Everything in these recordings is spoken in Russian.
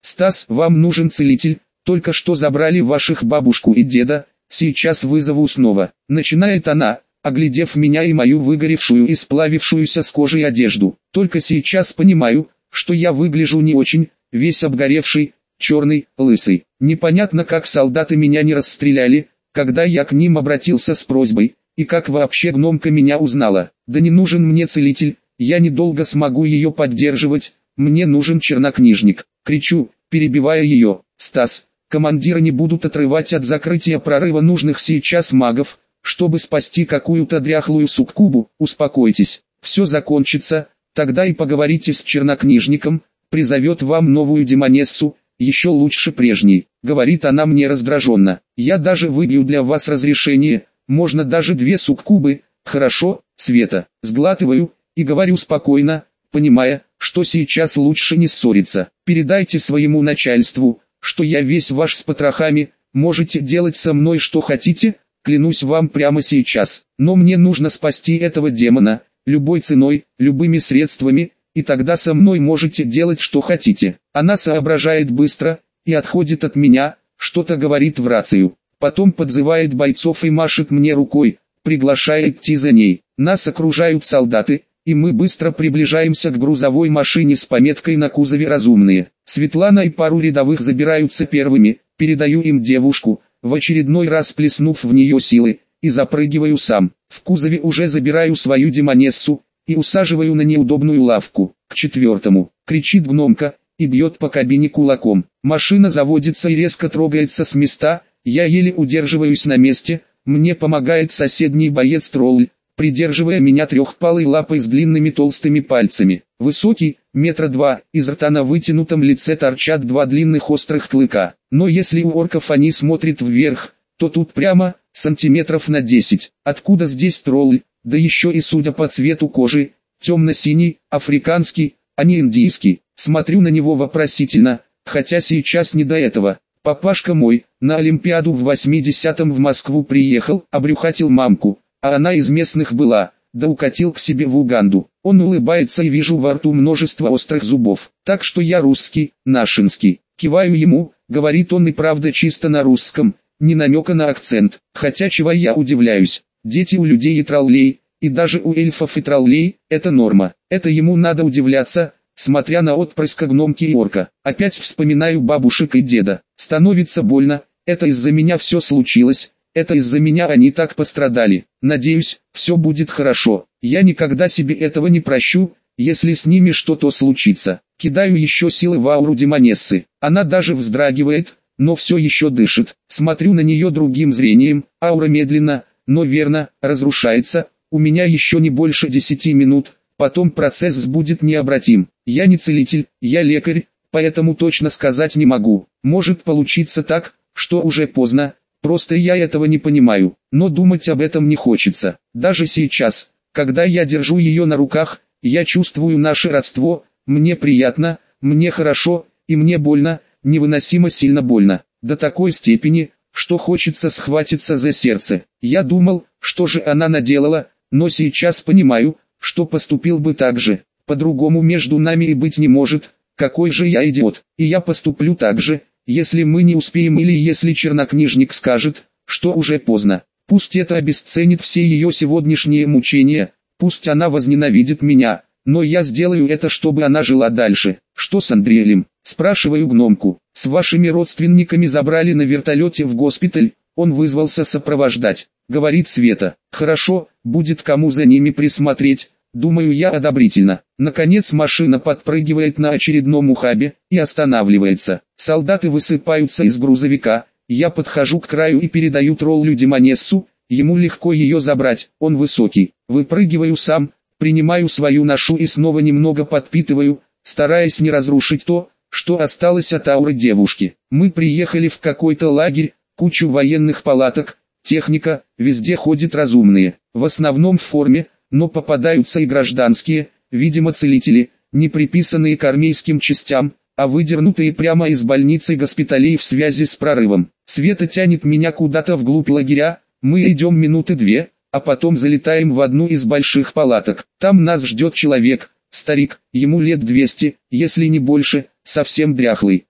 «Стас, вам нужен целитель, только что забрали ваших бабушку и деда, сейчас вызову снова», начинает она, оглядев меня и мою выгоревшую и сплавившуюся с кожей одежду. Только сейчас понимаю, что я выгляжу не очень, весь обгоревший, черный, лысый. Непонятно, как солдаты меня не расстреляли, когда я к ним обратился с просьбой, и как вообще гномка меня узнала. Да не нужен мне целитель, я недолго смогу ее поддерживать, мне нужен чернокнижник. Кричу, перебивая ее. «Стас, командиры не будут отрывать от закрытия прорыва нужных сейчас магов, чтобы спасти какую-то дряхлую суккубу. Успокойтесь, все закончится, тогда и поговорите с чернокнижником, призовет вам новую демонессу, еще лучше прежней», говорит она мне раздраженно. «Я даже выбью для вас разрешение, можно даже 2 суккубы, хорошо, Света». Сглатываю и говорю спокойно, понимая, что сейчас лучше не ссориться. «Передайте своему начальству, что я весь ваш с потрохами, можете делать со мной что хотите, клянусь вам прямо сейчас. Но мне нужно спасти этого демона, любой ценой, любыми средствами, и тогда со мной можете делать что хотите». Она соображает быстро и отходит от меня, что-то говорит в рацию. Потом подзывает бойцов и машет мне рукой, приглашая идти за ней. Нас окружают солдаты, и мы быстро приближаемся к грузовой машине с пометкой на кузове «Разумные». Светлана и пару рядовых забираются первыми, передаю им девушку, в очередной раз плеснув в нее силы, и запрыгиваю сам. В кузове уже забираю свою демонессу, и усаживаю на неудобную лавку. «К 4-му!» кричит гномка, и бьет по кабине кулаком. Машина заводится и резко трогается с места, я еле удерживаюсь на месте, мне помогает соседний боец-тролль, придерживая меня трехпалой лапой с длинными толстыми пальцами. Высокий, 2 метра, из рта на вытянутом лице торчат 2 длинных острых клыка. Но если у орков они смотрят вверх, то тут прямо, сантиметров на 10. Откуда здесь тролль, да еще и судя по цвету кожи, темно-синий, африканский, а не индийский. Смотрю на него вопросительно, хотя сейчас не до этого. Папашка мой, на Олимпиаду в 80-м в Москву приехал, обрюхатил мамку, а она из местных была, да укатил к себе в Уганду. Он улыбается и вижу во рту множество острых зубов. Так что я русский, нашинский. Киваю ему, говорит он и правда чисто на русском, ни намека на акцент. Хотя чего я удивляюсь, дети у людей и троллей, и даже у эльфов и троллей, это норма. Это ему надо удивляться, смотря на отпрыска гномки и орка. Опять вспоминаю бабушек и деда. Становится больно, это из-за меня все случилось, это из-за меня они так пострадали. Надеюсь, все будет хорошо. Я никогда себе этого не прощу, если с ними что-то случится. Кидаю еще силы в ауру демонессы. Она даже вздрагивает, но все еще дышит. Смотрю на нее другим зрением, аура медленно, но верно, разрушается. У меня еще не больше 10 минут. Потом процесс будет необратим. Я не целитель, я лекарь, поэтому точно сказать не могу. Может получиться так, что уже поздно, просто я этого не понимаю, но думать об этом не хочется. Даже сейчас, когда я держу ее на руках, я чувствую наше родство, мне приятно, мне хорошо, и мне больно, невыносимо сильно больно. До такой степени, что хочется схватиться за сердце. Я думал, что же она наделала, но сейчас понимаю, что поступил бы так же. По-другому между нами и быть не может. Какой же я идиот. И я поступлю так же, если мы не успеем или если чернокнижник скажет, что уже поздно. Пусть это обесценит все ее сегодняшние мучения, пусть она возненавидит меня, но я сделаю это, чтобы она жила дальше. Что с Андреем? Спрашиваю гномку. С вашими родственниками забрали на вертолете в госпиталь, он вызвался сопровождать. Говорит Света. Хорошо, будет кому за ними присмотреть, думаю я одобрительно. Наконец машина подпрыгивает на очередном ухабе и останавливается. Солдаты высыпаются из грузовика, я подхожу к краю и передаю троллю демонессу, ему легко ее забрать, он высокий. Выпрыгиваю сам, принимаю свою ношу и снова немного подпитываю, стараясь не разрушить то, что осталось от ауры девушки. Мы приехали в какой-то лагерь, кучу военных палаток, техника, везде ходят разумные, в основном в форме, но попадаются и гражданские, видимо целители, не приписанные к армейским частям, а выдернутые прямо из больницы и госпиталей в связи с прорывом. Света тянет меня куда-то вглубь лагеря, мы идем минуты 2, а потом залетаем в одну из больших палаток. Там нас ждет человек, старик, ему лет 200, если не больше, совсем дряхлый.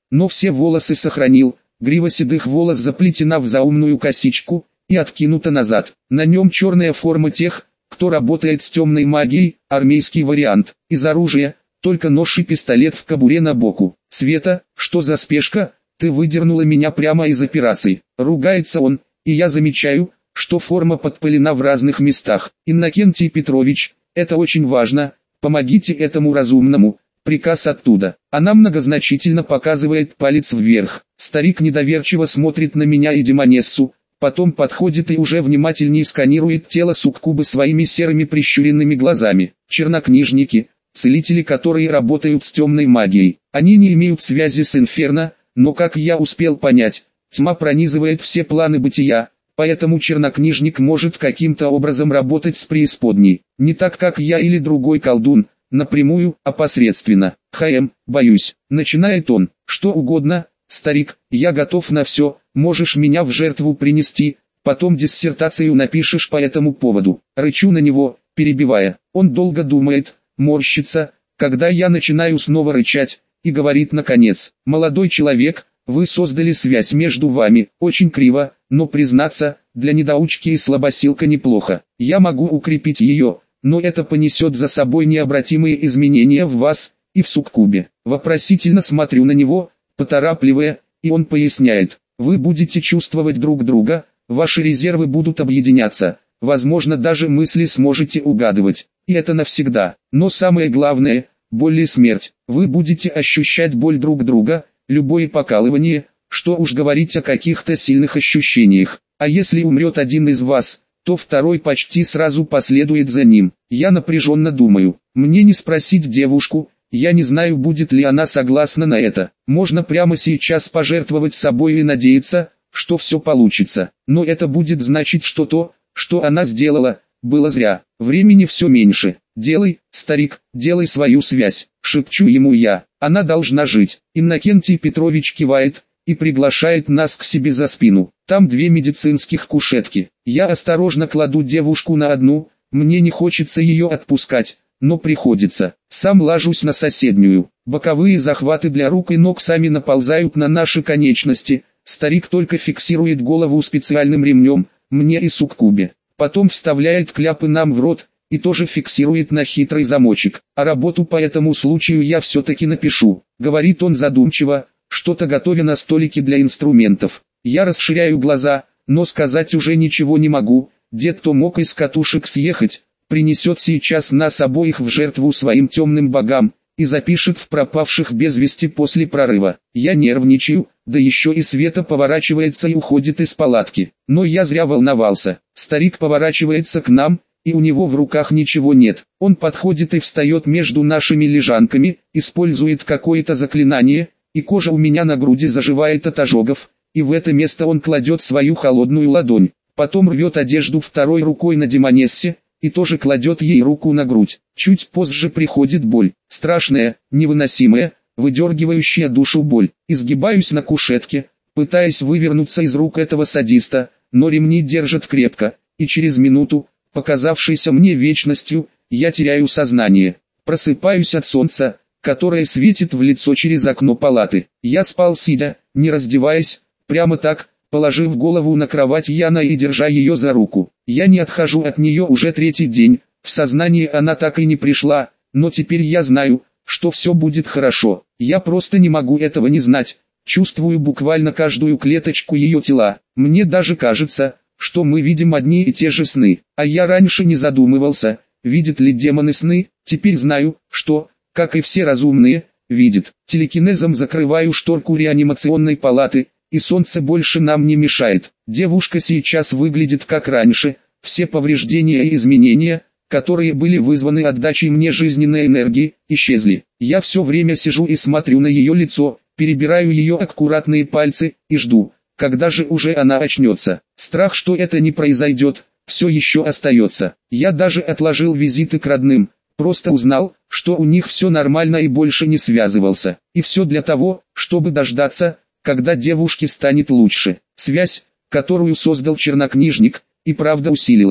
но все волосы сохранил, грива седых волос заплетена в заумную косичку и откинута назад. На нем черная форма тех, кто работает с темной магией, армейский вариант. Из оружия только нож и пистолет в кобуре на боку. «Света, что за спешка? Ты выдернула меня прямо из операции». Ругается он, и я замечаю, что форма подпылена в разных местах. «Иннокентий Петрович, это очень важно, помогите этому разумному». Приказ оттуда. Она многозначительно показывает палец вверх. Старик недоверчиво смотрит на меня и демонессу, потом подходит и уже внимательнее сканирует тело суккубы своими серыми прищуренными глазами. Чернокнижники, целители, которые работают с темной магией. Они не имеют связи с инферно, но, как я успел понять, тьма пронизывает все планы бытия, поэтому чернокнижник может каким-то образом работать с преисподней. Не так, как я или другой колдун, напрямую, а посредственно. Боюсь, начинает он. Что угодно, старик, я готов на все, можешь меня в жертву принести, потом диссертацию напишешь по этому поводу. Рычу на него, перебивая. Он долго думает, морщится, когда я начинаю снова рычать, и говорит наконец: молодой человек, вы создали связь между вами, очень криво, но признаться, для недоучки и слабосилка неплохо. Я могу укрепить ее, но это понесет за собой необратимые изменения в вас и в суккубе. Вопросительно смотрю на него, поторапливая, и он поясняет: вы будете чувствовать друг друга, ваши резервы будут объединяться, возможно даже мысли сможете угадывать, и это навсегда. Но самое главное, боль и смерть, вы будете ощущать боль друг друга, любое покалывание, что уж говорить о каких-то сильных ощущениях. А если умрет один из вас, то второй почти сразу последует за ним. Я напряженно думаю, мне не спросить девушку, я не знаю, будет ли она согласна на это. Можно прямо сейчас пожертвовать собой и надеяться, что все получится. Но это будет значить, что то, что она сделала, было зря. Времени все меньше. Делай, старик, делай свою связь, шепчу ему я. Она должна жить. Иннокентий Петрович кивает и приглашает нас к себе за спину. Там 2 медицинских кушетки. Я осторожно кладу девушку на одну, мне не хочется ее отпускать, но приходится. Сам ложусь на соседнюю. Боковые захваты для рук и ног сами наползают на наши конечности. Старик только фиксирует голову специальным ремнем, мне и суккубе. Потом вставляет кляпы нам в рот и тоже фиксирует на хитрый замочек. А работу по этому случаю я все-таки напишу, говорит он задумчиво, что-то готовя на столике для инструментов. Я расширяю глаза, но сказать уже ничего не могу. Дед, кто мог из катушек съехать, принесет сейчас нас обоих в жертву своим темным богам и запишет в пропавших без вести после прорыва. Я нервничаю, да еще и Света поворачивается и уходит из палатки. Но я зря волновался. Старик поворачивается к нам, и у него в руках ничего нет. Он подходит и встает между нашими лежанками, использует какое-то заклинание, и кожа у меня на груди заживает от ожогов, и в это место он кладет свою холодную ладонь. Потом рвет одежду второй рукой на демонессе, и тоже кладет ей руку на грудь. Чуть позже приходит боль, страшная, невыносимая, выдергивающая душу боль. Изгибаюсь на кушетке, пытаясь вывернуться из рук этого садиста, но ремни держат крепко, и через минуту, показавшейся мне вечностью, я теряю сознание. Просыпаюсь от солнца, которое светит в лицо через окно палаты. Я спал сидя, не раздеваясь, прямо так, положив голову на кровать Яна и держа ее за руку. Я не отхожу от нее уже 3-й день, в сознание она так и не пришла, но теперь я знаю, что все будет хорошо. Я просто не могу этого не знать, чувствую буквально каждую клеточку ее тела. Мне даже кажется, что мы видим одни и те же сны. А я раньше не задумывался, видят ли демоны сны, теперь знаю, что, как и все разумные, видят. Телекинезом закрываю шторку реанимационной палаты, и солнце больше нам не мешает. Девушка сейчас выглядит как раньше, все повреждения и изменения, которые были вызваны отдачей мне жизненной энергии, исчезли. Я все время сижу и смотрю на ее лицо, перебираю ее аккуратные пальцы, и жду, когда же уже она очнется. Страх, что это не произойдет, все еще остается. Я даже отложил визиты к родным, просто узнал, что у них все нормально и больше не связывался. И все для того, чтобы дождаться, когда девушке станет лучше. Связь, которую создал чернокнижник, и правда усилилась.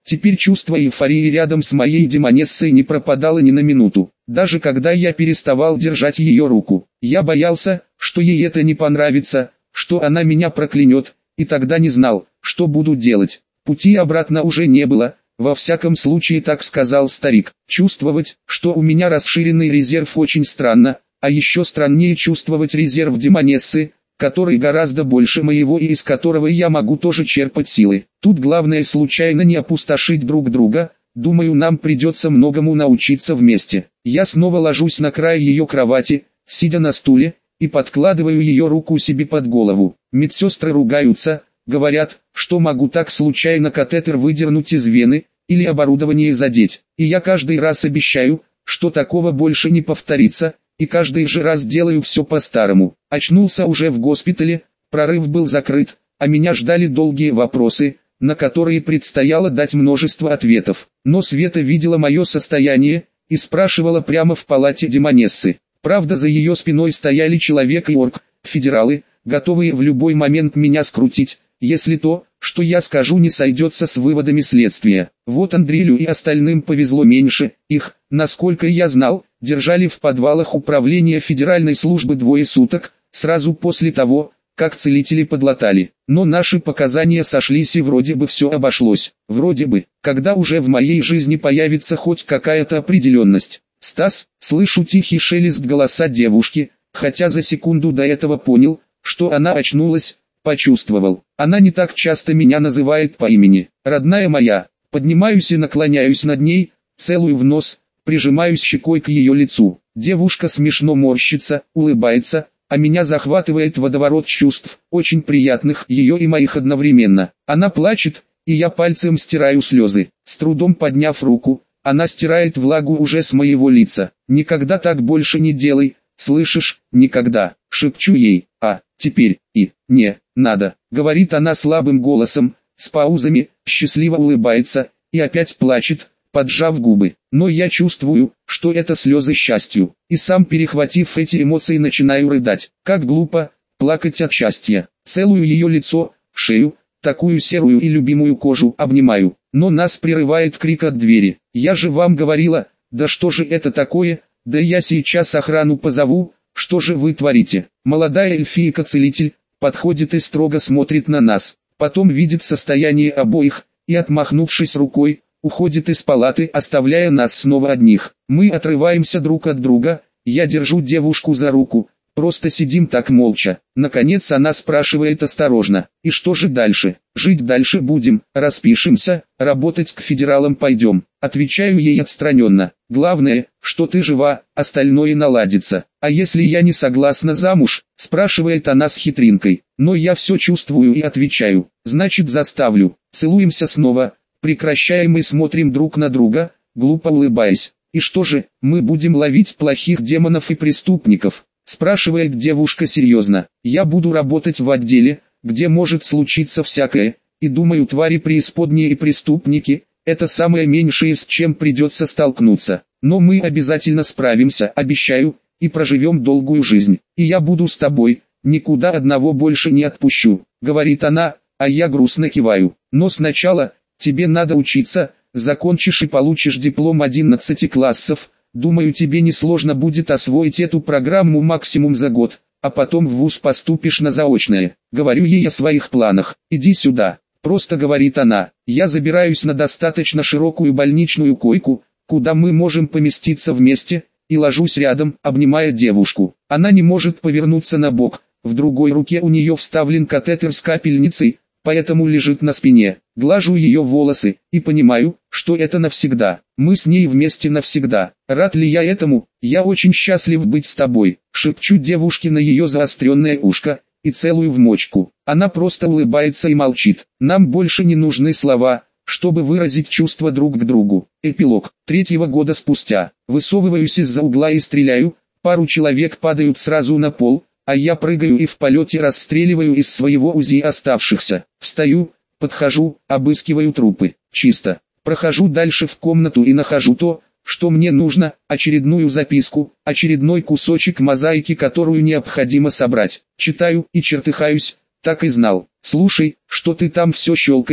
Теперь чувство эйфории рядом с моей демонессой не пропадало ни на минуту. Даже когда я переставал держать ее руку, я боялся, что ей это не понравится, что она меня проклянет, и тогда не знал, что буду делать. Пути обратно уже не было, во всяком случае так сказал старик. Чувствовать, что у меня расширенный резерв, очень странно, а еще страннее чувствовать резерв демонессы, который гораздо больше моего и из которого я могу тоже черпать силы. Тут главное случайно не опустошить друг друга. Думаю, нам придется многому научиться вместе. Я снова ложусь на край ее кровати, сидя на стуле, и подкладываю ее руку себе под голову. Медсестры ругаются, говорят, что могу так случайно катетер выдернуть из вены, или оборудование задеть. И я каждый раз обещаю, что такого больше не повторится, и каждый же раз делаю все по-старому. Очнулся уже в госпитале, прорыв был закрыт, а меня ждали долгие вопросы, на которые предстояло дать множество ответов. Но Света видела мое состояние, и спрашивала прямо в палате демонессы. Правда, за ее спиной стояли человек и орк, федералы, готовые в любой момент меня скрутить, если то, что я скажу, не сойдется с выводами следствия. Вот Андрею и остальным повезло меньше, их, насколько я знал, держали в подвалах управления федеральной службы 2 суток, сразу после того, как целители подлатали. Но наши показания сошлись и вроде бы все обошлось. Вроде бы, когда уже в моей жизни появится хоть какая-то определенность. «Стас», слышу тихий шелест голоса девушки, хотя за секунду до этого понял, что она очнулась, почувствовал. Она не так часто меня называет по имени. «Родная моя», поднимаюсь и наклоняюсь над ней, целую в нос, прижимаюсь щекой к ее лицу. Девушка смешно морщится, улыбается, а меня захватывает водоворот чувств, очень приятных, ее и моих одновременно. Она плачет, и я пальцем стираю слезы. С трудом подняв руку, она стирает влагу уже с моего лица. «Никогда так больше не делай, слышишь, никогда», шепчу ей. «А, теперь, и, не, надо», говорит она слабым голосом, с паузами, счастливо улыбается, и опять плачет, поджав губы. Но я чувствую, что это слезы счастью, и сам, перехватив эти эмоции, начинаю рыдать. Как глупо, плакать от счастья. Целую ее лицо, шею, такую серую и любимую кожу, обнимаю. Но нас прерывает крик от двери. «Я же вам говорила, да что же это такое, да я сейчас охрану позову, что же вы творите?» Молодая эльфийка-целитель подходит и строго смотрит на нас, потом видит состояние обоих, и, отмахнувшись рукой, уходит из палаты, оставляя нас снова одних. Мы отрываемся друг от друга, я держу девушку за руку, просто сидим так молча. Наконец она спрашивает осторожно: «И что же дальше? Жить дальше будем, распишемся, работать к федералам пойдем?» Отвечаю ей отстраненно: «Главное, что ты жива, остальное наладится». «А если я не согласна замуж?» спрашивает она с хитринкой. Но я все чувствую и отвечаю: «Значит, заставлю». Целуемся снова, прекращаем и смотрим друг на друга, глупо улыбаясь. «И что же, мы будем ловить плохих демонов и преступников?» спрашивает девушка серьезно. «Я буду работать в отделе, где может случиться всякое, и думаю, твари преисподние и преступники – это самое меньшее, с чем придется столкнуться. Но мы обязательно справимся, обещаю, и проживем долгую жизнь. И я буду с тобой, никуда одного больше не отпущу», говорит она, а я грустно киваю. «Но сначала, тебе надо учиться, закончишь и получишь диплом 11 классов. Думаю, тебе несложно будет освоить эту программу максимум за год, а потом в вуз поступишь на заочное». Говорю ей о своих планах. «Иди сюда», просто говорит она. Я забираюсь на достаточно широкую больничную койку, куда мы можем поместиться вместе, и ложусь рядом, обнимая девушку. Она не может повернуться на бок, в другой руке у нее вставлен катетер с капельницей, поэтому лежит на спине. Глажу ее волосы, и понимаю, что это навсегда. Мы с ней вместе навсегда. Рад ли я этому? «Я очень счастлив быть с тобой», шепчу девушке на ее заостренное ушко, и целую в мочку. Она просто улыбается и молчит. Нам больше не нужны слова, чтобы выразить чувства друг к другу. Эпилог. 3-го года спустя. Высовываюсь из-за угла и стреляю, пару человек падают сразу на пол, а я прыгаю и в полете расстреливаю из своего УЗИ оставшихся. Встаю, подхожу, обыскиваю трупы. Чисто. Прохожу дальше в комнату и нахожу то, что мне нужно, очередную записку, очередной кусочек мозаики, которую необходимо собрать. Читаю и чертыхаюсь, так и знал. «Слушай, что ты там все щелкаешь?»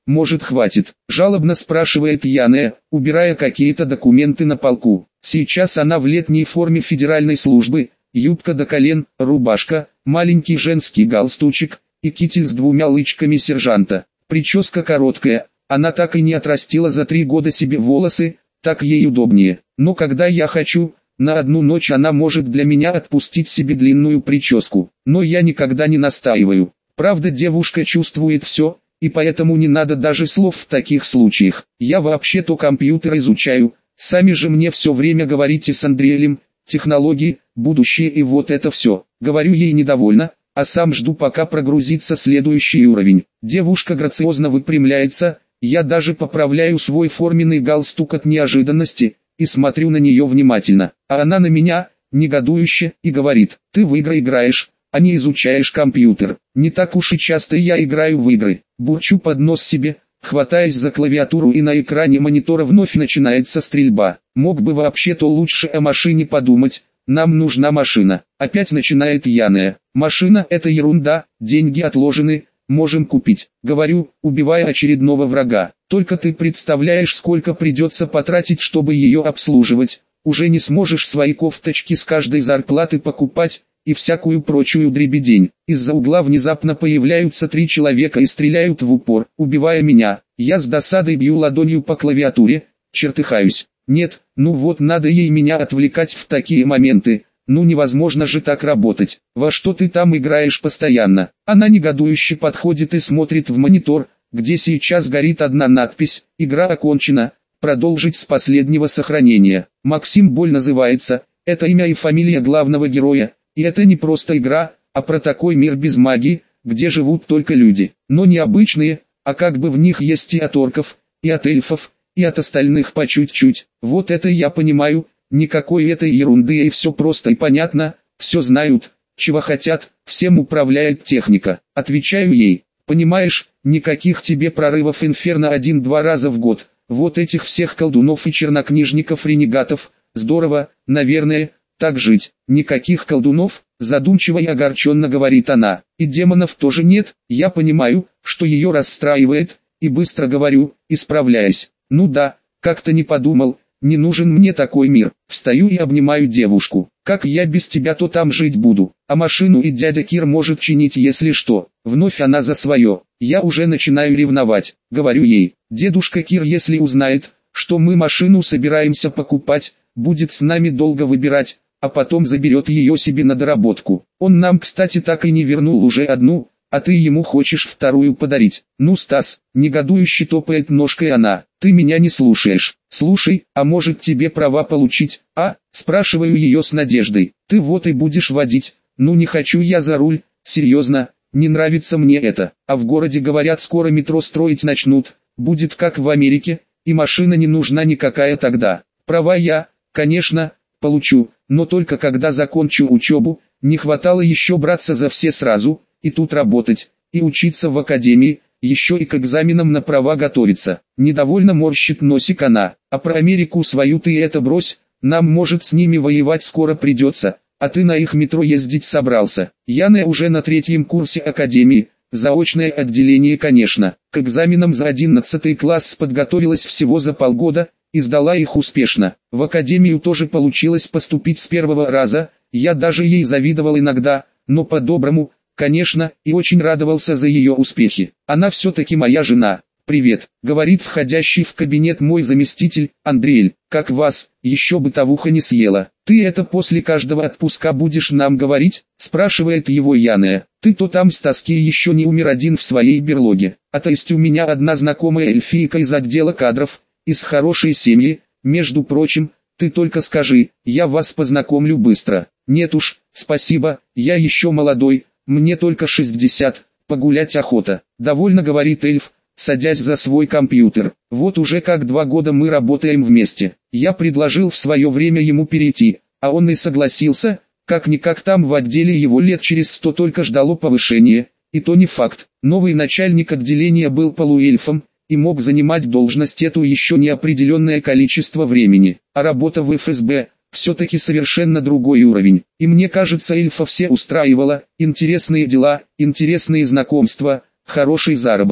может хватит?» – жалобно спрашивает Яная, убирая какие-то документы на полку. Сейчас она в летней форме федеральной службы, юбка до колен, рубашка, маленький женский галстучек и китель с двумя лычками сержанта. Прическа короткая, она так и не отрастила за 3 года себе волосы, так ей удобнее. Но когда я хочу, на одну ночь она может для меня отпустить себе длинную прическу. Но я никогда не настаиваю. Правда, девушка чувствует все, и поэтому не надо даже слов в таких случаях. Я вообще-то компьютер изучаю, сами же мне все время говорите с Андреем, технологии, будущее и вот это все. Говорю ей недовольно, а сам жду пока прогрузится следующий уровень. Девушка грациозно выпрямляется, я даже поправляю свой форменный галстук от неожиданности, и смотрю на нее внимательно. А она на меня, негодующе, и говорит: «Ты в игры играешь, а не изучаешь компьютер». Не так уж и часто я играю в игры. Бурчу под нос себе, хватаясь за клавиатуру, и на экране монитора вновь начинается стрельба. Мог бы вообще-то лучше о машине подумать. Нам нужна машина. Опять начинает Яная. Машина — это ерунда, деньги отложены, можем купить. Говорю, убивая очередного врага. Только ты представляешь, сколько придется потратить, чтобы ее обслуживать. Уже не сможешь свои кофточки с каждой зарплаты покупать и всякую прочую дребедень. Из-за угла внезапно появляются 3 человека и стреляют в упор, убивая меня. Я с досадой бью ладонью по клавиатуре, чертыхаюсь. Нет, ну вот надо ей меня отвлекать в такие моменты. Ну невозможно же так работать. Во что ты там играешь постоянно? Она негодующе подходит и смотрит в монитор, где сейчас горит одна надпись: «Игра окончена, продолжить с последнего сохранения». Максим Боль называется, это имя и фамилия главного героя, и это не просто игра, а про такой мир без магии, где живут только люди. Но не обычные, а как бы в них есть и от орков, и от эльфов, и от остальных по чуть-чуть. Вот это я понимаю, никакой этой ерунды, и все просто и понятно, все знают, чего хотят, всем управляет техника. Отвечаю ей: понимаешь, никаких тебе прорывов инферно 1-2 раза в год, вот этих всех колдунов и чернокнижников-ренегатов, здорово, наверное, так жить. Никаких колдунов, задумчиво и огорченно говорит она, и демонов тоже нет. Я понимаю, что ее расстраивает, и быстро говорю, исправляясь: ну да, как-то не подумал, не нужен мне такой мир. Встаю и обнимаю девушку. Как я без тебя то там жить буду? А машину и дядя Кир может чинить, если что. Вновь она за свое. Я уже начинаю ревновать. Говорю ей: дедушка Кир, если узнает, что мы машину собираемся покупать, будет с нами долго выбирать, а потом заберет ее себе на доработку. Он нам, кстати, так и не вернул уже одну, а ты ему хочешь вторую подарить. Ну, Стас, негодующе топает ножкой она, ты меня не слушаешь. Слушай, а может тебе права получить, а? Спрашиваю ее с надеждой. Ты вот и будешь водить. Ну не хочу я за руль, серьезно, не нравится мне это. А в городе говорят, скоро метро строить начнут, будет как в Америке, и машина не нужна никакая тогда. Права я, конечно, получу, но только когда закончу учебу. Не хватало еще браться за все сразу, и тут работать, и учиться в академии, еще и к экзаменам на права готовиться. Недовольно морщит носик она. А про Америку свою ты это брось, нам может с ними воевать скоро придется, а ты на их метро ездить собрался. Яна уже на 3-м курсе академии, заочное отделение, конечно. К экзаменам за 11 класс подготовилась всего за полгода, и сдала их успешно. В академию тоже получилось поступить с первого раза, я даже ей завидовал иногда, но по-доброму, конечно, и очень радовался за ее успехи. Она все-таки моя жена. «Привет», — говорит входящий в кабинет мой заместитель, Андрей. «Как вас, еще бытовуха не съела? Ты это после каждого отпуска будешь нам говорить?» — спрашивает его Яная. «Ты то там с тоски еще не умер один в своей берлоге. А то есть у меня одна знакомая эльфийка из отдела кадров, из хорошей семьи, между прочим, ты только скажи, я вас познакомлю быстро». «Нет уж, спасибо, я еще молодой, мне только 60, погулять охота», — довольно говорит эльф, садясь за свой компьютер. «Вот уже как 2 года мы работаем вместе. Я предложил в свое время ему перейти, а он и согласился, как-никак там в отделе его лет через 100 только ждало повышения, и то не факт. Новый начальник отделения был полуэльфом, и мог занимать должность эту еще неопределенное количество времени, а работа в ФСБ — все-таки совершенно другой уровень. И мне кажется, эльфа все устраивало, интересные дела, интересные знакомства, хороший заработок.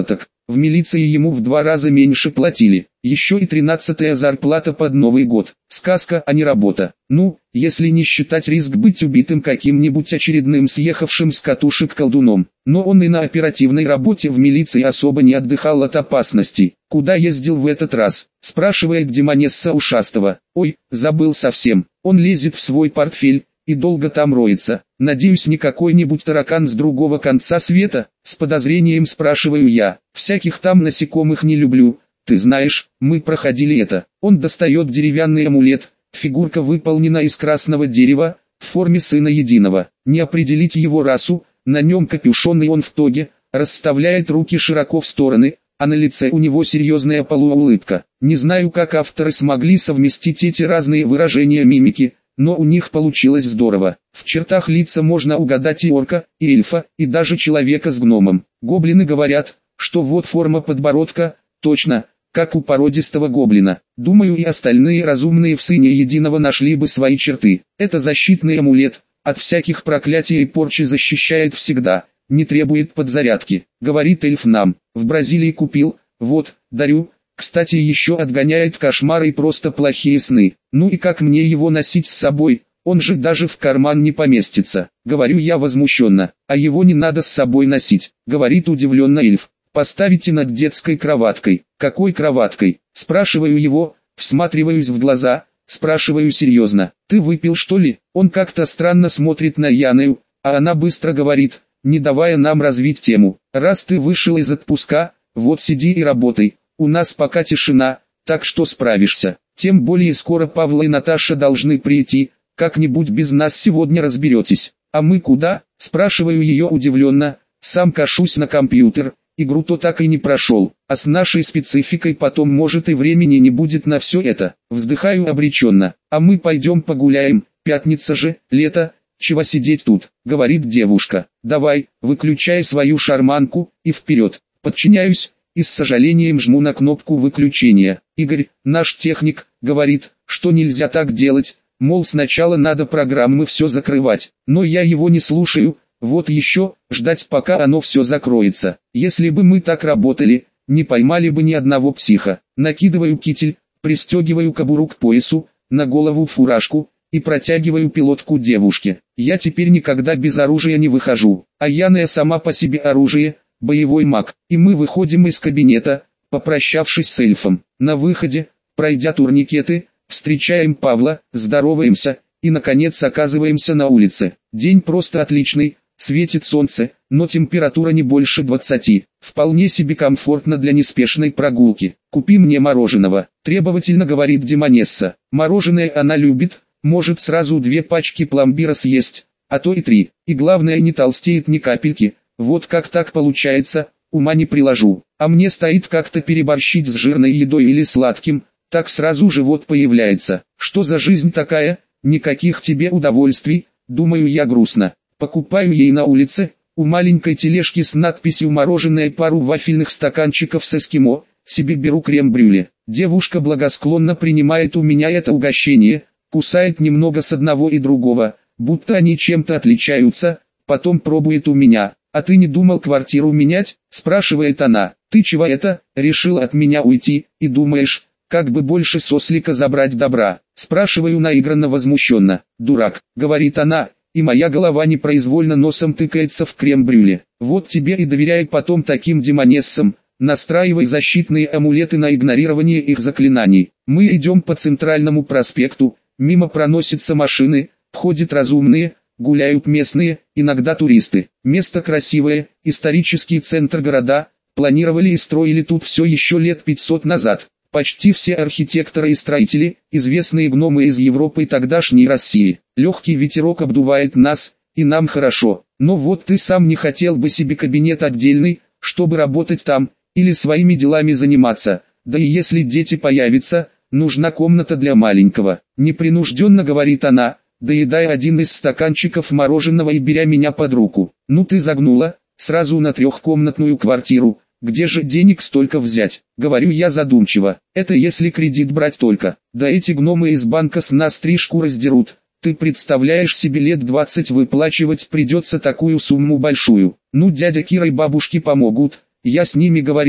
в милиции ему в 2 раза меньше платили. Еще и 13-я зарплата под Новый год. Сказка, а не работа. Ну, если не считать риск быть убитым каким-нибудь очередным съехавшим с катушек колдуном. Но он и на оперативной работе в милиции особо не отдыхал от опасностей. «Куда ездил в этот раз?» – спрашивает Демонесса ушастого. «Ой, забыл совсем». Он лезет в свой портфель и долго там роется. «Надеюсь, не какой-нибудь таракан с другого конца света?» – с подозрением спрашиваю я. «Всяких там насекомых не люблю. Ты знаешь, мы проходили это». Он достает деревянный амулет. Фигурка выполнена из красного дерева, в форме сына единого. Не определить его расу, на нем капюшон и он в тоге, расставляет руки широко в стороны, а на лице у него серьезная полуулыбка. Не знаю, как авторы смогли совместить эти разные выражения мимики, но у них получилось здорово. В чертах лица можно угадать и орка, и эльфа, и даже человека с гномом. Гоблины говорят, что вот форма подбородка, точно, как у породистого гоблина. Думаю, и остальные разумные в сыне единого нашли бы свои черты. Это защитный амулет, от всяких проклятий и порчи защищает всегда, не требует подзарядки. Говорит эльф нам, в Бразилии купил, вот, дарю. Кстати, еще отгоняет кошмары и просто плохие сны. Ну и как мне его носить с собой? Он же даже в карман не поместится. Говорю я возмущенно, а его не надо с собой носить. Говорит удивленно эльф. Поставите над детской кроваткой. Какой кроваткой? Спрашиваю его, всматриваюсь в глаза, спрашиваю серьезно. Ты выпил что ли? Он как-то странно смотрит на Яною, а она быстро говорит, не давая нам развить тему. Раз ты вышел из отпуска, вот сиди и работай. У нас пока тишина, так что справишься. Тем более скоро Павла и Наташа должны прийти, как-нибудь без нас сегодня разберетесь. А мы куда? Спрашиваю ее удивленно, сам кашусь на компьютер. Игру то так и не прошел, а с нашей спецификой потом может и времени не будет на все это. Вздыхаю обреченно, а мы пойдем погуляем, пятница же, лето, чего сидеть тут, говорит девушка. Давай, выключай свою шарманку, и вперед. Подчиняюсь, и с сожалением жму на кнопку выключения. Игорь, наш техник, говорит, что нельзя так делать, мол сначала надо программы все закрывать, но я его не слушаю. Вот еще, ждать пока оно все закроется. Если бы мы так работали, не поймали бы ни одного психа. Накидываю китель, пристегиваю кобуру к поясу, на голову фуражку, и протягиваю пилотку девушке. Я теперь никогда без оружия не выхожу, а Яная сама по себе оружие, боевой маг. И мы выходим из кабинета, попрощавшись с эльфом. На выходе, пройдя турникеты, встречаем Павла, здороваемся, и наконец оказываемся на улице. День просто отличный. Светит солнце, но температура не больше 20. Вполне себе комфортно для неспешной прогулки. «Купи мне мороженого», – требовательно говорит Демонесса. Мороженое она любит, может сразу 2 пачки пломбира съесть, а то и 3. И главное, не толстеет ни капельки. Вот как так получается, ума не приложу. А мне стоит как-то переборщить с жирной едой или сладким, так сразу живот появляется. Что за жизнь такая? Никаких тебе удовольствий, думаю я грустно. Покупаю ей на улице, у маленькой тележки с надписью «Мороженое» пару вафельных стаканчиков с эскимо, себе беру крем-брюле. Девушка благосклонно принимает у меня это угощение, кусает немного с одного и другого, будто они чем-то отличаются, потом пробует у меня. «А ты не думал квартиру менять?» – спрашивает она. «Ты чего это, решил от меня уйти, и думаешь, как бы больше сослика забрать добра?» – спрашиваю наигранно возмущенно. «Дурак», – говорит она. И моя голова непроизвольно носом тыкается в крем-брюле. Вот тебе и доверяй потом таким демонессам, настраивай защитные амулеты на игнорирование их заклинаний. Мы идем по центральному проспекту, мимо проносятся машины, ходят разумные, гуляют местные, иногда туристы. Место красивое, исторический центр города, планировали и строили тут все еще лет 500 назад. Почти все архитекторы и строители, известные гномы из Европы и тогдашней России. Легкий ветерок обдувает нас, и нам хорошо. Но вот ты сам не хотел бы себе кабинет отдельный, чтобы работать там, или своими делами заниматься. Да и если дети появятся, нужна комната для маленького. Непринужденно говорит она, доедая один из стаканчиков мороженого и беря меня под руку. Ну ты загнула, сразу на 3-комнатную квартиру. Где же денег столько взять? Говорю я задумчиво. Это если кредит брать только. Да эти гномы из банка с нас 3 шкуры сдерут. Ты представляешь себе, лет 20 выплачивать придется такую сумму большую. Ну дядя Кира и бабушки помогут. Я с ними говорила,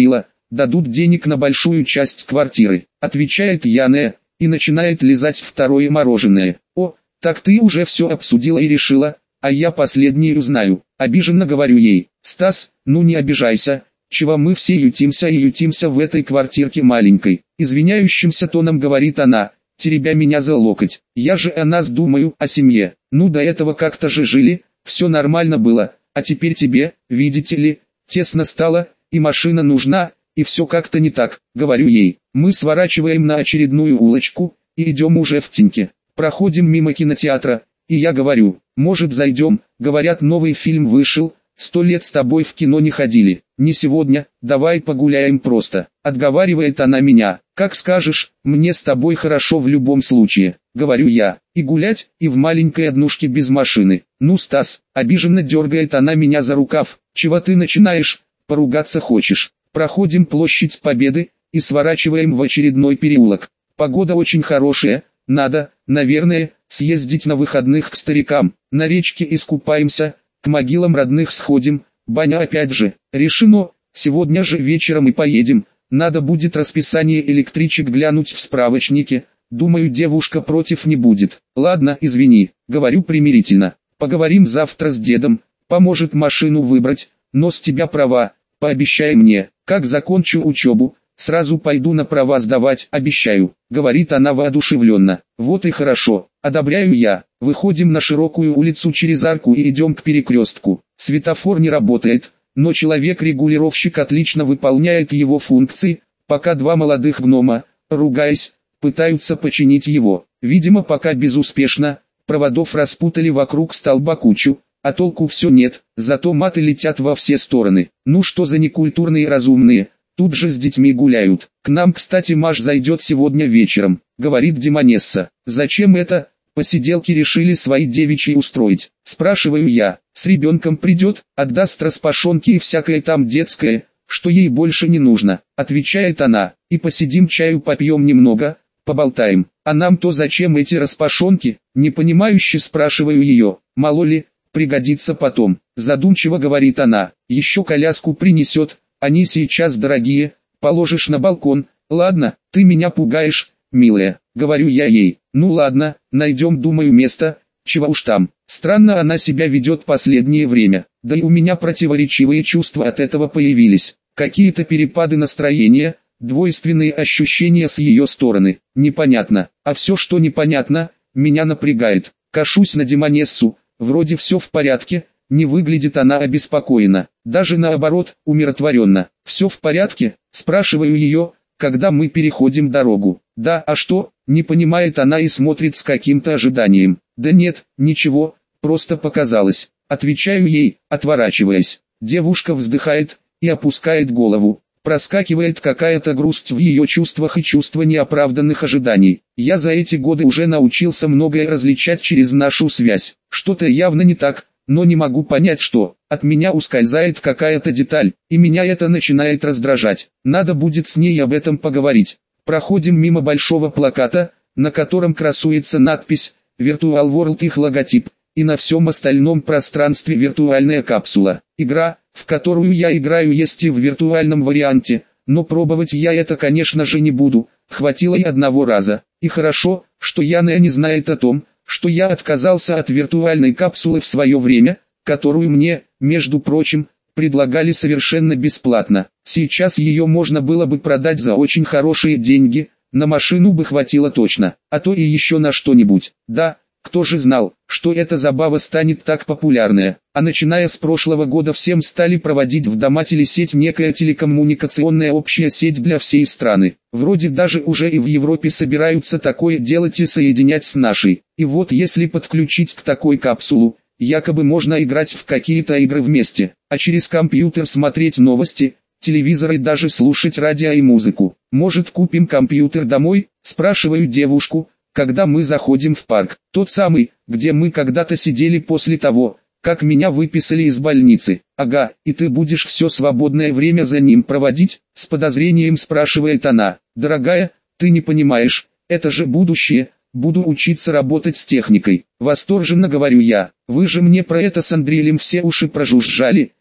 дадут денег на большую часть квартиры, отвечает Яна, и начинает лизать второе мороженое. О, так ты уже все обсудила и решила, а я последнее узнаю. Обиженно говорю ей. Стас, ну не обижайся, чего мы все ютимся и ютимся в этой квартирке маленькой. Извиняющимся тоном говорит она, теребя меня за локоть. Я же о нас думаю, о семье. Ну до этого как-то же жили, все нормально было, а теперь тебе, видите ли, тесно стало, и машина нужна, и все как-то не так, говорю ей. Мы сворачиваем на очередную улочку, и идем уже в теньке. Проходим мимо кинотеатра, и я говорю, может зайдем, говорят новый фильм вышел, 100 лет с тобой в кино не ходили, не сегодня, давай погуляем просто. Отговаривает она меня, как скажешь, мне с тобой хорошо в любом случае, говорю я, и гулять, и в маленькой однушке без машины. Ну Стас, обиженно дергает она меня за рукав, чего ты начинаешь, поругаться хочешь. Проходим площадь Победы, и сворачиваем в очередной переулок. Погода очень хорошая, надо, наверное, съездить на выходных к старикам, на речке искупаемся, к могилам родных сходим, баня опять же, решено, сегодня же вечером и поедем, надо будет расписание электричек глянуть в справочнике, думаю девушка против не будет. Ладно, извини, говорю примирительно, поговорим завтра с дедом, поможет машину выбрать, но с тебя права, пообещай мне, как закончу учебу, сразу пойду на права сдавать, обещаю, говорит она воодушевленно. Вот и хорошо, одобряю я. Выходим на широкую улицу через арку и идем к перекрестку. Светофор не работает, но человек-регулировщик отлично выполняет его функции, пока два молодых гнома, ругаясь, пытаются починить его. Видимо пока безуспешно, проводов распутали вокруг столба кучу, а толку все нет, зато маты летят во все стороны. Ну что за некультурные разумные, тут же с детьми гуляют. К нам, кстати, Маш зайдет сегодня вечером, говорит Демонесса. Зачем это? Посиделки решили свои девичьи устроить. Спрашиваю я, с ребенком придет, отдаст распашонки и всякое там детское, что ей больше не нужно, отвечает она, и посидим чаю попьем немного, поболтаем. А нам-то зачем эти распашонки? Непонимающе спрашиваю ее, мало ли, пригодится потом. Задумчиво говорит она, еще коляску принесет, они сейчас дорогие, положишь на балкон. Ладно, ты меня пугаешь, милая, говорю я ей. Ну ладно, найдем, думаю, место, чего уж там. Странно она себя ведет последнее время, да и у меня противоречивые чувства от этого появились. Какие-то перепады настроения, двойственные ощущения с ее стороны. Непонятно, а все, что непонятно, меня напрягает. Кашусь на Демонессу, вроде все в порядке, не выглядит она обеспокоена, даже наоборот, умиротворенно. Все в порядке, спрашиваю ее, когда мы переходим дорогу. Да, а что, не понимает она и смотрит с каким-то ожиданием. Да нет, ничего, просто показалось, отвечаю ей, отворачиваясь. Девушка вздыхает и опускает голову. Проскакивает какая-то грусть в ее чувствах и чувство неоправданных ожиданий. Я за эти годы уже научился многое различать через нашу связь. Что-то явно не так, но не могу понять что. От меня ускользает какая-то деталь, и меня это начинает раздражать. Надо будет с ней об этом поговорить. Проходим мимо большого плаката, на котором красуется надпись «Virtual World» их логотип, и на всем остальном пространстве виртуальная капсула. Игра, в которую я играю, есть и в виртуальном варианте, но пробовать я это конечно же не буду, хватило и одного раза. И хорошо, что Яна не знает о том, что я отказался от виртуальной капсулы в свое время, которую мне, между прочим, предлагали совершенно бесплатно. Сейчас ее можно было бы продать за очень хорошие деньги, на машину бы хватило точно, а то и еще на что-нибудь. Да, кто же знал, что эта забава станет так популярная, а начиная с прошлого года всем стали проводить в дома телесеть, некая телекоммуникационная общая сеть для всей страны. Вроде даже уже и в Европе собираются такое делать и соединять с нашей. И вот если подключить к такой капсулу, якобы можно играть в какие-то игры вместе, а через компьютер смотреть новости, телевизор и даже слушать радио и музыку. Может, купим компьютер домой, спрашиваю девушку, когда мы заходим в парк, тот самый, где мы когда-то сидели после того, как меня выписали из больницы. Ага, и ты будешь все свободное время за ним проводить? С подозрением спрашивает она. Дорогая, ты не понимаешь, это же будущее, буду учиться работать с техникой. Восторженно говорю я, вы же мне про это с Андреем все уши прожужжали,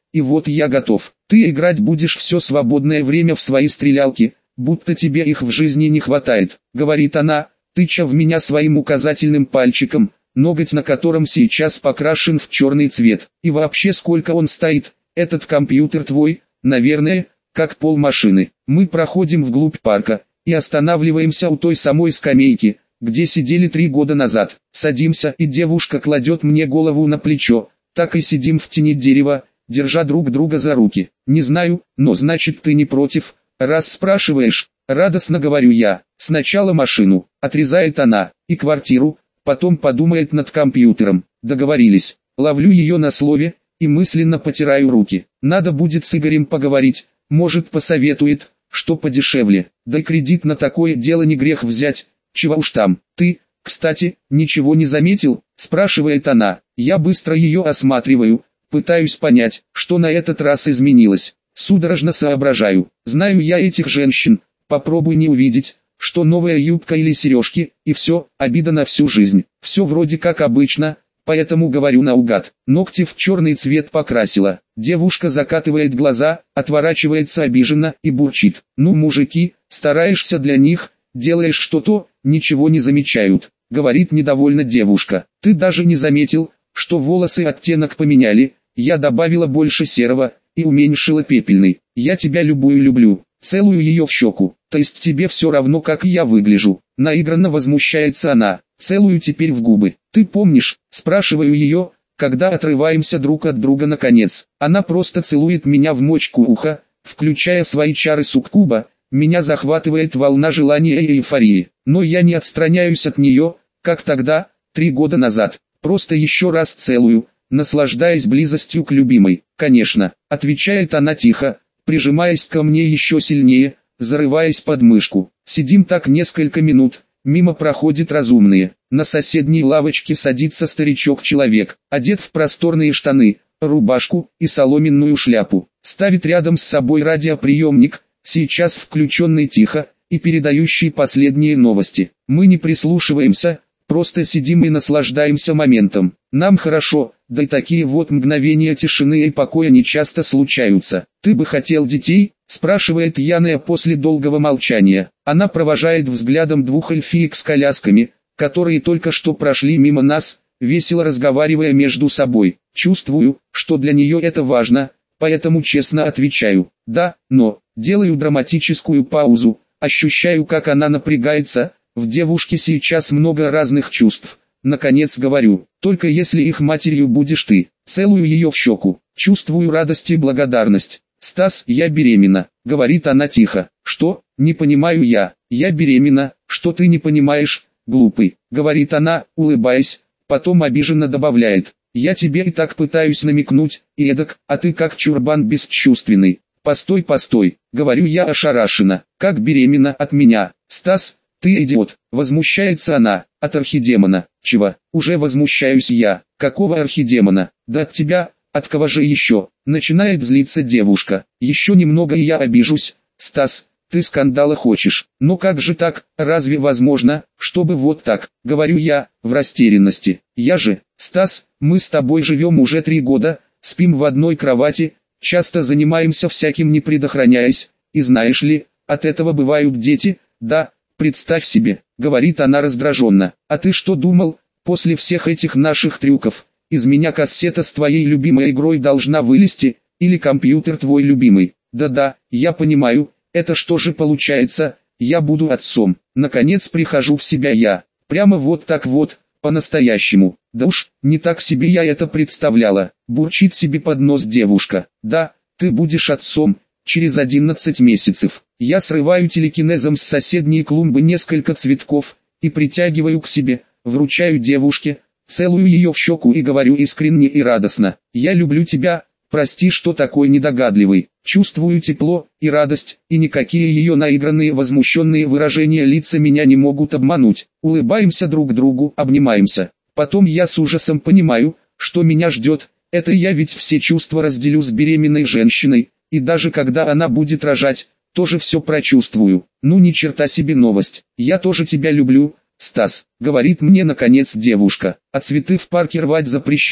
и вот я готов. Ты играть будешь все свободное время в свои стрелялки, будто тебе их в жизни не хватает, говорит она, тыча в меня своим указательным пальчиком, ноготь на котором сейчас покрашен в черный цвет. И вообще сколько он стоит, этот компьютер твой, наверное, как пол машины. Мы проходим вглубь парка и останавливаемся у той самой скамейки, где сидели 3 года назад. Садимся, и девушка кладет мне голову на плечо. Так и сидим в тени дерева, держа друг друга за руки. Не знаю, но значит ты не против, раз спрашиваешь. Радостно говорю я. Сначала машину, отрезает она, и квартиру, потом подумает над компьютером. Договорились. Ловлю ее на слове и мысленно потираю руки. Надо будет с Игорем поговорить, может посоветует, что подешевле. Да и кредит на такое дело не грех взять, чего уж там. Ты, кстати, ничего не заметил, спрашивает она. Я быстро ее осматриваю, пытаюсь понять, что на этот раз изменилось. Судорожно соображаю. Знаю я этих женщин, попробуй не увидеть, что новая юбка или сережки, и все, обида на всю жизнь. Все вроде как обычно, поэтому говорю наугад. Ногти в черный цвет покрасила. Девушка закатывает глаза, отворачивается обиженно и бурчит. Ну мужики, стараешься для них, делаешь что-то, ничего не замечают. Говорит недовольно девушка. Ты даже не заметил, что волосы оттенок поменяли, я добавила больше серого и уменьшила пепельный. Я тебя любую люблю. Целую ее в щеку. То есть тебе все равно, как я выгляжу. Наигранно возмущается она. Целую теперь в губы. Ты помнишь, спрашиваю ее, когда отрываемся друг от друга наконец. Она просто целует меня в мочку уха, включая свои чары суккуба. Меня захватывает волна желания и эйфории. Но я не отстраняюсь от нее, как тогда, 3 года назад. Просто еще раз целую, наслаждаясь близостью к любимой. Конечно, отвечает она тихо, прижимаясь ко мне еще сильнее, зарываясь под мышку. Сидим так несколько минут, мимо проходят разумные. На соседней лавочке садится старичок-человек, одет в просторные штаны, рубашку и соломенную шляпу. Ставит рядом с собой радиоприемник, сейчас включенный тихо, и передающий последние новости. Мы не прислушиваемся, просто сидим и наслаждаемся моментом. Нам хорошо, да и такие вот мгновения тишины и покоя не часто случаются. «Ты бы хотел детей?» – спрашивает Яная после долгого молчания. Она провожает взглядом 2 эльфиек с колясками, которые только что прошли мимо нас, весело разговаривая между собой. Чувствую, что для нее это важно, поэтому честно отвечаю «да», но делаю драматическую паузу, ощущаю, как она напрягается. В девушке сейчас много разных чувств. Наконец говорю, только если их матерью будешь ты. Целую ее в щеку. Чувствую радость и благодарность. «Стас, я беременна», — говорит она тихо. «Что? Не понимаю я. Я беременна, что ты не понимаешь, глупый», — говорит она, улыбаясь, потом обиженно добавляет. «Я тебе и так пытаюсь намекнуть, эдак, а ты как чурбан бесчувственный». «Постой, постой», — говорю я ошарашенно. «Как беременна от меня, Стас?» «Ты идиот!» — возмущается она. «От архидемона». «Чего?» «Уже возмущаюсь я». «Какого архидемона?» «Да от тебя, от кого же еще?» Начинает злиться девушка. «Еще немного и я обижусь. Стас, ты скандала хочешь. Но как же так, разве возможно, чтобы вот так?» Говорю я, в растерянности. «Я же, Стас, мы с тобой живем уже 3 года, спим в одной кровати, часто занимаемся всяким не предохраняясь, и знаешь ли, от этого бывают дети, да?» «Представь себе», — говорит она раздраженно, — «а ты что думал, после всех этих наших трюков, из меня кассета с твоей любимой игрой должна вылезти, или компьютер твой любимый?» «Да-да, я понимаю, это что же получается, я буду отцом?» Наконец прихожу в себя я, прямо вот так вот, по-настоящему. «Да уж, не так себе я это представляла», — бурчит себе под нос девушка. «Да, ты будешь отцом, через 11 месяцев». Я срываю телекинезом с соседней клумбы несколько цветков и притягиваю к себе, вручаю девушке, целую ее в щеку и говорю искренне и радостно: «Я люблю тебя, прости, что такой недогадливый». Чувствую тепло и радость, и никакие ее наигранные возмущенные выражения лица меня не могут обмануть. Улыбаемся друг другу, обнимаемся. Потом я с ужасом понимаю, что меня ждет. Это я ведь все чувства разделю с беременной женщиной, и даже когда она будет рожать, тоже все прочувствую. Ну ни черта себе новость. «Я тоже тебя люблю, Стас», — говорит мне наконец девушка. «А цветы в парке рвать запрещено,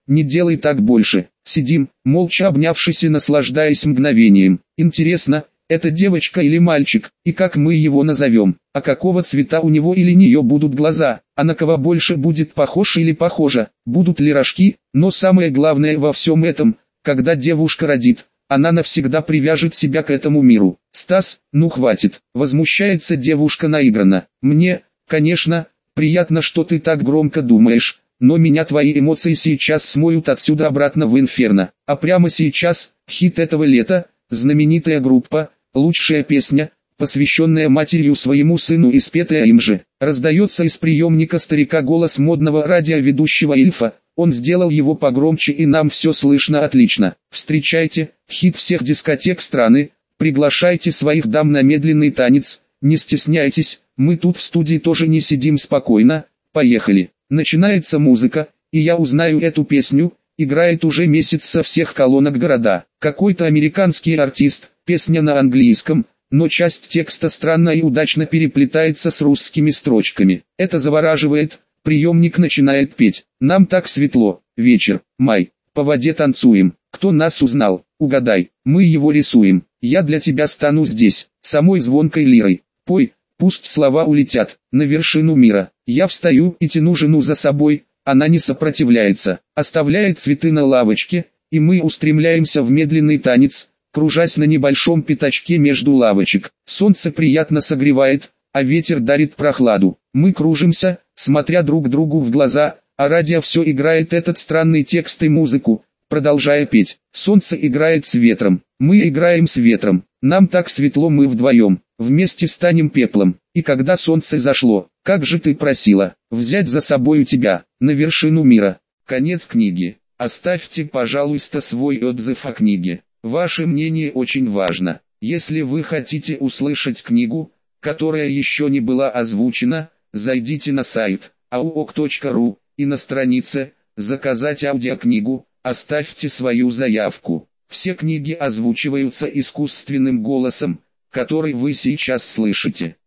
не делай так больше. Сидим, молча обнявшись и наслаждаясь мгновением. Интересно, это девочка или мальчик, и как мы его назовем, а какого цвета у него или нее будут глаза, а на кого больше будет похож или похожа, будут ли рожки, но самое главное во всем этом, когда девушка родит, она навсегда привяжет себя к этому миру. Стас, ну хватит, возмущается девушка наигранно. Мне, конечно, приятно, что ты так громко думаешь, но меня твои эмоции сейчас смоют отсюда обратно в инферно. А прямо сейчас, хит этого лета, знаменитая группа, лучшая песня, посвященная матерью своему сыну и спетая им же. Раздается из приемника старика голос модного радиоведущего Ильфа. Он сделал его погромче и нам все слышно отлично. Встречайте, хит всех дискотек страны, приглашайте своих дам на медленный танец, не стесняйтесь, мы тут в студии тоже не сидим спокойно, поехали. Начинается музыка, и я узнаю эту песню, играет уже месяц со всех колонок города. Какой-то американский артист, песня на английском, но часть текста странно и удачно переплетается с русскими строчками. Это завораживает. Приемник начинает петь. Нам так светло. Вечер. Май. По воде танцуем. Кто нас узнал? Угадай. Мы его рисуем. Я для тебя стану здесь. Самой звонкой лирой. Пой. Пусть слова улетят. На вершину мира. Я встаю и тяну жену за собой. Она не сопротивляется. Оставляет цветы на лавочке. И мы устремляемся в медленный танец, кружась на небольшом пятачке между лавочек. Солнце приятно согревает, а ветер дарит прохладу. Мы кружимся, смотря друг другу в глаза, а радио все играет этот странный текст и музыку, продолжая петь. Солнце играет с ветром, мы играем с ветром, нам так светло, мы вдвоем, вместе станем пеплом. И когда солнце зашло, как же ты просила, взять за собою тебя, на вершину мира. Конец книги. Оставьте, пожалуйста, свой отзыв о книге. Ваше мнение очень важно. Если вы хотите услышать книгу, которая еще не была озвучена, зайдите на сайт auok.ru и на странице «Заказать аудиокнигу» оставьте свою заявку. Все книги озвучиваются искусственным голосом, который вы сейчас слышите.